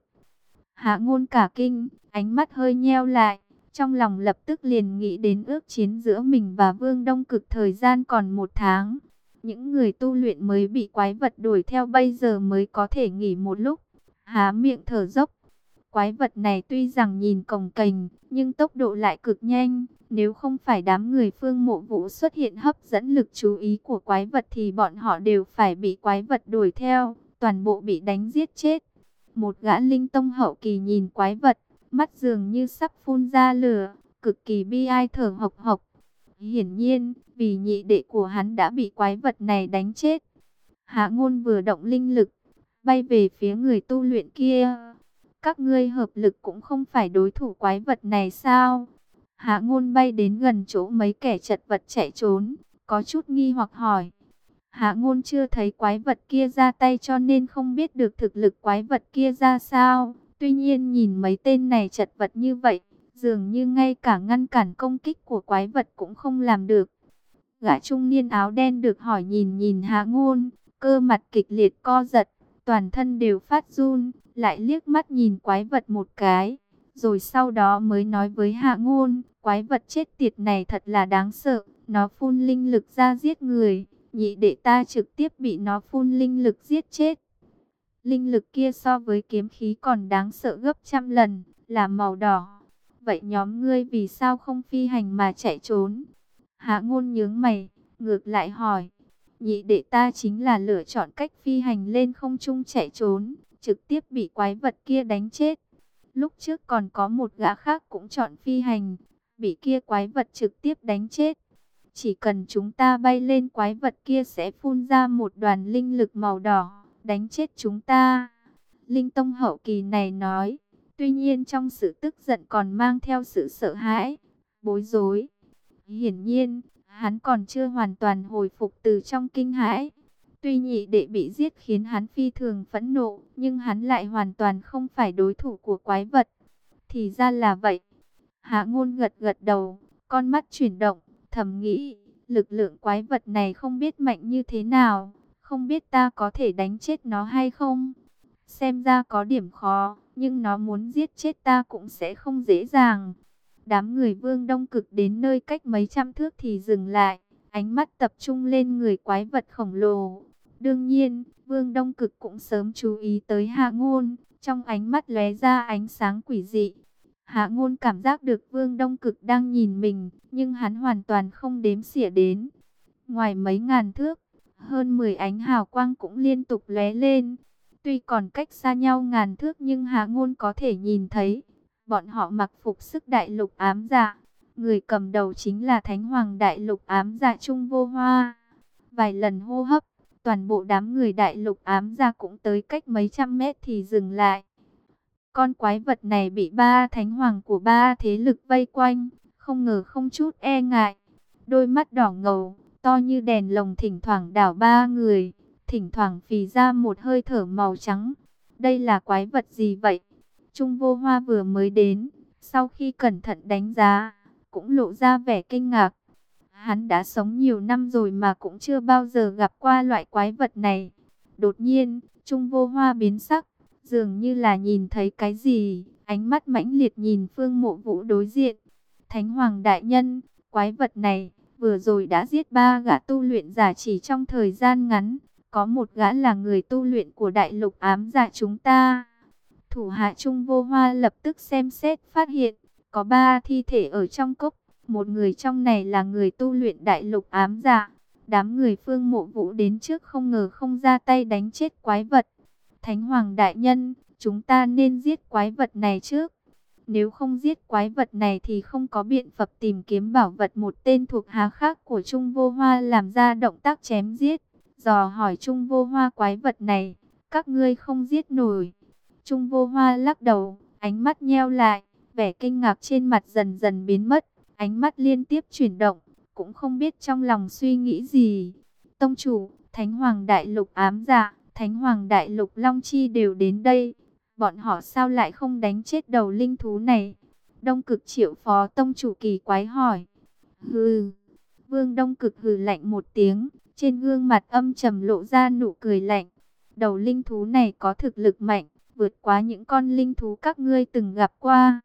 Hạ Ngôn cả kinh, ánh mắt hơi nheo lại, trong lòng lập tức liền nghĩ đến ước chiến giữa mình và Vương Đông Cực thời gian còn 1 tháng. Những người tu luyện mới bị quái vật đuổi theo bây giờ mới có thể nghỉ một lúc, há miệng thở dốc. Quái vật này tuy rằng nhìn cồng kềnh, nhưng tốc độ lại cực nhanh. Nếu không phải đám người Phương Mộ Vũ xuất hiện hấp dẫn lực chú ý của quái vật thì bọn họ đều phải bị quái vật đuổi theo, toàn bộ bị đánh giết chết. Một gã linh tông hậu kỳ nhìn quái vật, mắt dường như sắp phun ra lửa, cực kỳ bi ai thở hộc hộc. Hiển nhiên, vì nhị đệ của hắn đã bị quái vật này đánh chết. Hạ Ngôn vừa động linh lực, bay về phía người tu luyện kia. Các ngươi hợp lực cũng không phải đối thủ quái vật này sao? Hạ Ngôn bay đến gần chỗ mấy kẻ chật vật chạy trốn, có chút nghi hoặc hỏi. Hạ Ngôn chưa thấy quái vật kia ra tay cho nên không biết được thực lực quái vật kia ra sao. Tuy nhiên nhìn mấy tên này chật vật như vậy, dường như ngay cả ngăn cản công kích của quái vật cũng không làm được. Gã trung niên áo đen được hỏi nhìn nhìn Hạ Ngôn, cơ mặt kịch liệt co giật, toàn thân đều phát run, lại liếc mắt nhìn quái vật một cái, rồi sau đó mới nói với Hạ Ngôn, quái vật chết tiệt này thật là đáng sợ, nó phun linh lực ra giết người, nhị đệ ta trực tiếp bị nó phun linh lực giết chết. Linh lực kia so với kiếm khí còn đáng sợ gấp trăm lần, là màu đỏ. Vậy nhóm ngươi vì sao không phi hành mà chạy trốn? Hạ Ngôn nhướng mày, ngược lại hỏi. Nhị đệ ta chính là lựa chọn cách phi hành lên không trung chạy trốn, trực tiếp bị quái vật kia đánh chết. Lúc trước còn có một gã khác cũng chọn phi hành, bị kia quái vật trực tiếp đánh chết. Chỉ cần chúng ta bay lên, quái vật kia sẽ phun ra một đoàn linh lực màu đỏ, đánh chết chúng ta. Linh tông hậu kỳ này nói, tuy nhiên trong sự tức giận còn mang theo sự sợ hãi, bối rối. Hiển nhiên, hắn còn chưa hoàn toàn hồi phục từ trong kinh hãi. Tuy nhị đệ bị giết khiến hắn phi thường phẫn nộ, nhưng hắn lại hoàn toàn không phải đối thủ của quái vật. Thì ra là vậy. Hạ Ngôn gật gật đầu, con mắt chuyển động, thầm nghĩ, lực lượng quái vật này không biết mạnh như thế nào, không biết ta có thể đánh chết nó hay không. Xem ra có điểm khó, nhưng nó muốn giết chết ta cũng sẽ không dễ dàng. Đám người Vương Đông Cực đến nơi cách mấy trăm thước thì dừng lại, ánh mắt tập trung lên người quái vật khổng lồ. Đương nhiên, Vương Đông Cực cũng sớm chú ý tới Hạ Ngôn, trong ánh mắt lóe ra ánh sáng quỷ dị. Hạ Ngôn cảm giác được Vương Đông Cực đang nhìn mình, nhưng hắn hoàn toàn không đếm xỉa đến. Ngoài mấy ngàn thước, hơn 10 ánh hào quang cũng liên tục lóe lên. Tuy còn cách xa nhau ngàn thước nhưng Hạ Ngôn có thể nhìn thấy. Bọn họ mặc phục sức đại lục ám dạ. Người cầm đầu chính là Thánh Hoàng đại lục ám dạ Trung Vô Hoa. Vài lần hô hấp, toàn bộ đám người đại lục ám dạ cũng tới cách mấy trăm mét thì dừng lại. Con quái vật này bị ba thánh hoàng của ba thế lực vây quanh, không ngờ không chút e ngại. Đôi mắt đỏ ngầu, to như đèn lồng thỉnh thoảng đảo ba người, thỉnh thoảng phì ra một hơi thở màu trắng. Đây là quái vật gì vậy? Trung Vô Hoa vừa mới đến, sau khi cẩn thận đánh giá, cũng lộ ra vẻ kinh ngạc. Hắn đã sống nhiều năm rồi mà cũng chưa bao giờ gặp qua loại quái vật này. Đột nhiên, Trung Vô Hoa biến sắc, dường như là nhìn thấy cái gì, ánh mắt mãnh liệt nhìn Phương Mộ Vũ đối diện. Thánh Hoàng đại nhân, quái vật này vừa rồi đã giết 3 gã tu luyện giả chỉ trong thời gian ngắn, có một gã là người tu luyện của đại lục ám dạ chúng ta. Thủ hạ Trung Vô Hoa lập tức xem xét phát hiện, có 3 thi thể ở trong cốc, một người trong này là người tu luyện đại lục ám dạ. Đám người Phương Mộ Vũ đến trước không ngờ không ra tay đánh chết quái vật. Thánh Hoàng đại nhân, chúng ta nên giết quái vật này trước. Nếu không giết quái vật này thì không có biện pháp tìm kiếm bảo vật. Một tên thuộc hạ khác của Trung Vô Hoa làm ra động tác chém giết, dò hỏi Trung Vô Hoa quái vật này, các ngươi không giết nổi. Trung Vô Hoa lắc đầu, ánh mắt nheo lại, vẻ kinh ngạc trên mặt dần dần biến mất, ánh mắt liên tiếp chuyển động, cũng không biết trong lòng suy nghĩ gì. Tông chủ, Thánh Hoàng Đại Lục Ám Dạ, Thánh Hoàng Đại Lục Long Chi đều đến đây. Bọn họ sao lại không đánh chết đầu linh thú này? Đông Cực Triệu phó tông chủ kỳ quái hỏi. Hừ. Vương Đông Cực hừ lạnh một tiếng, trên gương mặt âm trầm lộ ra nụ cười lạnh. Đầu linh thú này có thực lực mạnh, vượt quá những con linh thú các ngươi từng gặp qua.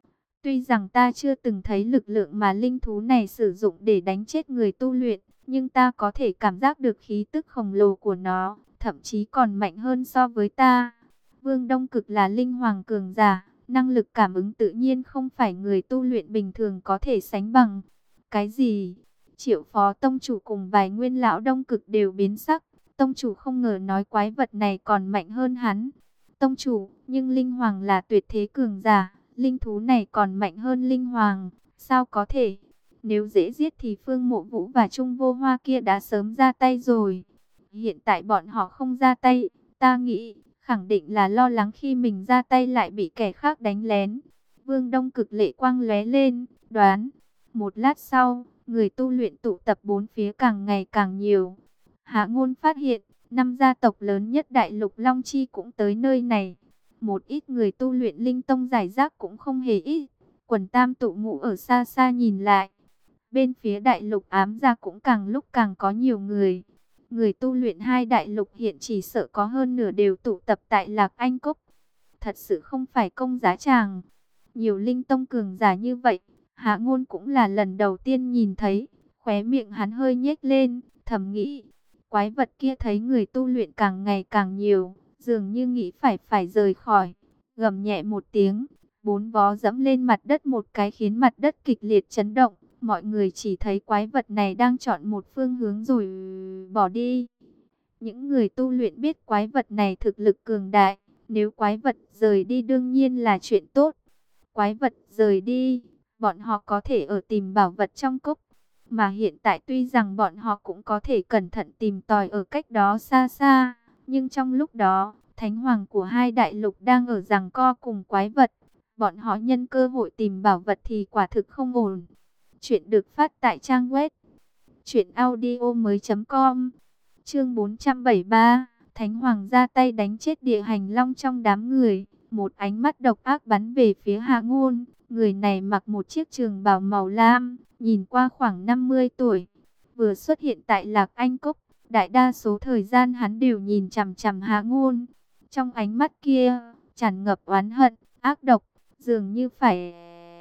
Tuy rằng ta chưa từng thấy lực lượng mà linh thú này sử dụng để đánh chết người tu luyện, nhưng ta có thể cảm giác được khí tức khổng lồ của nó, thậm chí còn mạnh hơn so với ta. Vương Đông Cực là linh hoàng cường giả, năng lực cảm ứng tự nhiên không phải người tu luyện bình thường có thể sánh bằng. Cái gì? Triệu phó tông chủ cùng vài nguyên lão Đông Cực đều biến sắc. Tông chủ không ngờ nói quái vật này còn mạnh hơn hắn. Tông chủ, nhưng linh hoàng là tuyệt thế cường giả, linh thú này còn mạnh hơn linh hoàng, sao có thể? Nếu dễ giết thì Phương Mộ Vũ và Trung Vô Hoa kia đã sớm ra tay rồi. Hiện tại bọn họ không ra tay, ta nghĩ khẳng định là lo lắng khi mình ra tay lại bị kẻ khác đánh lén. Vương Đông Cực lệ quang lóe lên, đoán. Một lát sau, người tu luyện tụ tập bốn phía càng ngày càng nhiều. Hạ Ngôn phát hiện, 5 gia tộc lớn nhất Đại Lục Long Chi cũng tới nơi này. Một ít người tu luyện linh tông giải rác cũng không hề ít. Quần tam tụ ngũ ở xa xa nhìn lại. Bên phía Đại Lục Ám Gia cũng càng lúc càng có nhiều người. Người tu luyện hai đại lục hiện chỉ sợ có hơn nửa đều tụ tập tại Lạc Anh Cốc. Thật sự không phải công giá tràng. Nhiều linh tông cường giả như vậy, Hạ Ngôn cũng là lần đầu tiên nhìn thấy. Khóe miệng hắn hơi nhếch lên, thầm nghĩ. Quái vật kia thấy người tu luyện càng ngày càng nhiều, dường như nghĩ phải rời khỏi. Gầm nhẹ một tiếng, bốn vó dẫm lên mặt đất một cái khiến mặt đất kịch liệt chấn động. Mọi người chỉ thấy quái vật này đang chọn một phương hướng rồi bỏ đi. Những người tu luyện biết quái vật này thực lực cường đại. Nếu quái vật rời đi đương nhiên là chuyện tốt. Quái vật rời đi, bọn họ có thể ở tìm bảo vật trong cốc. Mà hiện tại tuy rằng bọn họ cũng có thể cẩn thận tìm tòi ở cách đó xa xa. Nhưng trong lúc đó, thánh hoàng của hai đại lục đang ở giằng co cùng quái vật. Bọn họ nhân cơ hội tìm bảo vật thì quả thực không ổn. Chuyện được phát tại trang web truyệnaudiomoi.com. Chương 473, Thánh Hoàng ra tay đánh chết Địa Hành Long trong đám người. Một ánh mắt độc ác bắn về phía Hạ Ngôn. Người này mặc một chiếc trường bào màu lam, nhìn qua khoảng 50 tuổi. Vừa xuất hiện tại Lạc Anh Cốc, đại đa số thời gian hắn đều nhìn chằm chằm Hạ Ngôn. Trong ánh mắt kia, tràn ngập oán hận, ác độc, dường như phải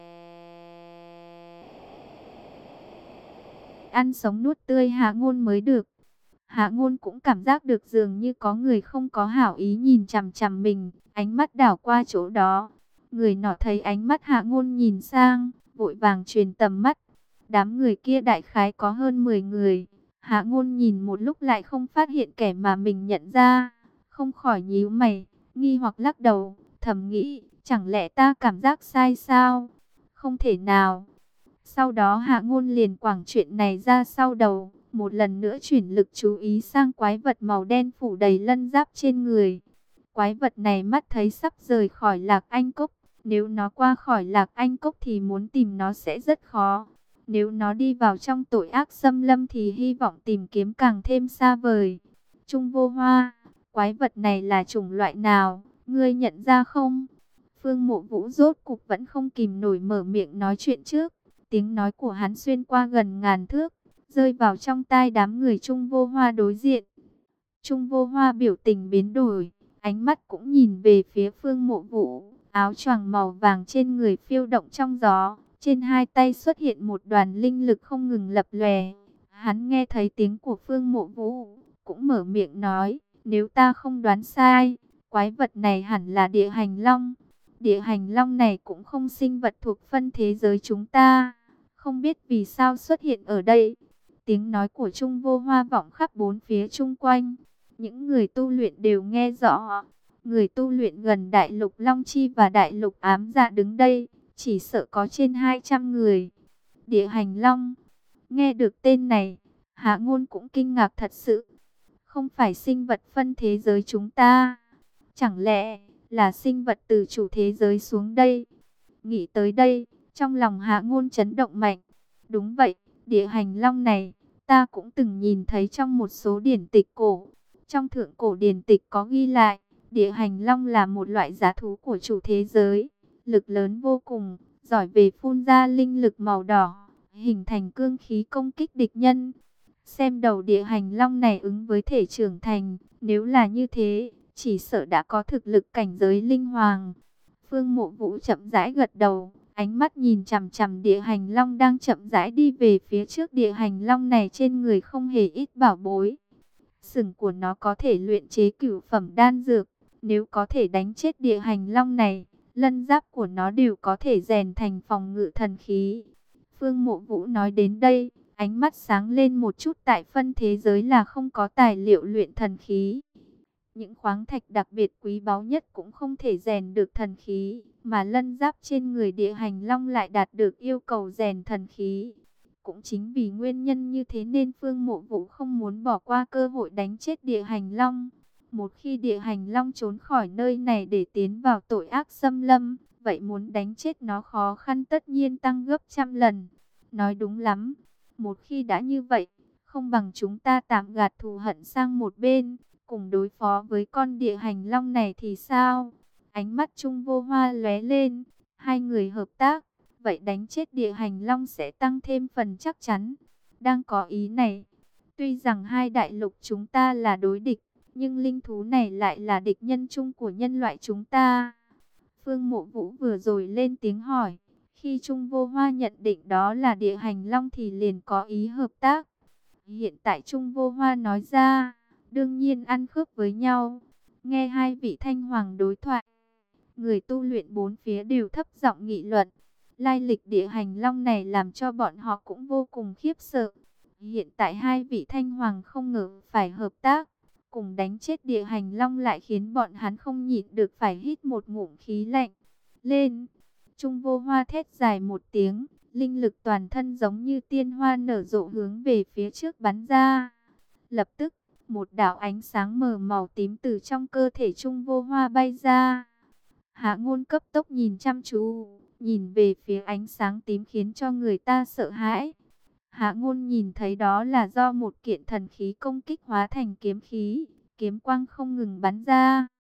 ăn sống nuốt tươi Hạ Ngôn mới được. Hạ Ngôn cũng cảm giác được dường như có người không có hảo ý nhìn chằm chằm mình, ánh mắt đảo qua chỗ đó. Người nọ thấy ánh mắt Hạ Ngôn nhìn sang, vội vàng truyền tầm mắt. Đám người kia đại khái có hơn 10 người. Hạ Ngôn nhìn một lúc lại không phát hiện kẻ mà mình nhận ra, không khỏi nhíu mày, nghi hoặc lắc đầu, thầm nghĩ, chẳng lẽ ta cảm giác sai sao? Không thể nào. Sau đó Hạ Ngôn liền quẳng chuyện này ra sau đầu, một lần nữa chuyển lực chú ý sang quái vật màu đen phủ đầy lân giáp trên người. Quái vật này mắt thấy sắp rời khỏi Lạc Anh Cốc, nếu nó qua khỏi Lạc Anh Cốc thì muốn tìm nó sẽ rất khó. Nếu nó đi vào trong tội ác xâm lâm thì hy vọng tìm kiếm càng thêm xa vời. Trung Vô Hoa, quái vật này là chủng loại nào, ngươi nhận ra không? Phương Mộ Vũ rốt cục vẫn không kìm nổi mở miệng nói chuyện trước. Tiếng nói của hắn xuyên qua gần ngàn thước, rơi vào trong tai đám người Trung Vô Hoa đối diện. Trung Vô Hoa biểu tình biến đổi, ánh mắt cũng nhìn về phía Phương Mộ Vũ, áo choàng màu vàng trên người phiêu động trong gió, trên hai tay xuất hiện một đoàn linh lực không ngừng lập lòe. Hắn nghe thấy tiếng của Phương Mộ Vũ, cũng mở miệng nói, nếu ta không đoán sai, quái vật này hẳn là Địa Hành Long. Địa Hành Long này cũng không sinh vật thuộc phân thế giới chúng ta, không biết vì sao xuất hiện ở đây. Tiếng nói của Trung Vô Hoa vọng khắp bốn phía chung quanh. Những người tu luyện đều nghe rõ. Người tu luyện gần Đại Lục Long Chi và Đại Lục Ám Dạ đứng đây, chỉ sợ có trên 200 người. Địa hành long, nghe được tên này, Hạ Ngôn cũng kinh ngạc thật sự. Không phải sinh vật phân thế giới chúng ta, chẳng lẽ là sinh vật từ chủ thế giới xuống đây? Nghĩ tới đây, trong lòng Hạ Ngôn chấn động mạnh. Đúng vậy, địa hành long này, ta cũng từng nhìn thấy trong một số điển tịch cổ. Trong thượng cổ điển tịch có ghi lại, địa hành long là một loại dã thú của chủ thế giới, lực lớn vô cùng, giỏi về phun ra linh lực màu đỏ, hình thành cương khí công kích địch nhân. Xem đầu địa hành long này ứng với thể trưởng thành, nếu là như thế, chỉ sợ đã có thực lực cảnh giới linh hoàng. Phương Mộ Vũ chậm rãi gật đầu, ánh mắt nhìn chằm chằm địa hành long đang chậm rãi đi về phía trước. Địa hành long này trên người không hề ít bảo bối. Sừng của nó có thể luyện chế cửu phẩm đan dược. Nếu có thể đánh chết địa hành long này, lân giáp của nó đều có thể rèn thành phòng ngự thần khí. Phương Mộ Vũ nói đến đây, ánh mắt sáng lên một chút. Tại phân thế giới là không có tài liệu luyện thần khí. Những khoáng thạch đặc biệt quý báu nhất cũng không thể rèn được thần khí, mà lân giáp trên người địa hành long lại đạt được yêu cầu rèn thần khí. Cũng chính vì nguyên nhân như thế nên Phương Mộ Vũ không muốn bỏ qua cơ hội đánh chết địa hành long. Một khi địa hành long trốn khỏi nơi này để tiến vào tội ác xâm lâm, vậy muốn đánh chết nó khó khăn tất nhiên tăng gấp trăm lần. Nói đúng lắm, một khi đã như vậy, không bằng chúng ta tạm gạt thù hận sang một bên, cùng đối phó với con địa hành long này thì sao? Ánh mắt Trung Vô Hoa lóe lên, hai người hợp tác, vậy đánh chết địa hành long sẽ tăng thêm phần chắc chắn. Đang có ý này, tuy rằng hai đại lục chúng ta là đối địch, nhưng linh thú này lại là địch nhân chung của nhân loại chúng ta. Phương Mộ Vũ vừa rồi lên tiếng hỏi, khi Trung Vô Hoa nhận định đó là địa hành long thì liền có ý hợp tác. Hiện tại Trung Vô Hoa nói ra, đương nhiên ăn khớp với nhau. Nghe hai vị thanh hoàng đối thoại, người tu luyện bốn phía đều thấp giọng nghị luận. Lai lịch địa hành long này làm cho bọn họ cũng vô cùng khiếp sợ. Hiện tại hai vị thanh hoàng không ngờ phải hợp tác, cùng đánh chết địa hành long lại khiến bọn hắn không nhịn được phải hít một ngụm khí lạnh. Lên! Trung Vô Hoa thét dài một tiếng, linh lực toàn thân giống như tiên hoa nở rộ hướng về phía trước bắn ra. Lập tức, một đạo ánh sáng mờ màu tím từ trong cơ thể Trung Vô Hoa bay ra. Hạ Ngôn cấp tốc nhìn chăm chú, nhìn về phía ánh sáng tím khiến cho người ta sợ hãi. Hạ Ngôn nhìn thấy đó là do một kiện thần khí công kích hóa thành kiếm khí, kiếm quang không ngừng bắn ra.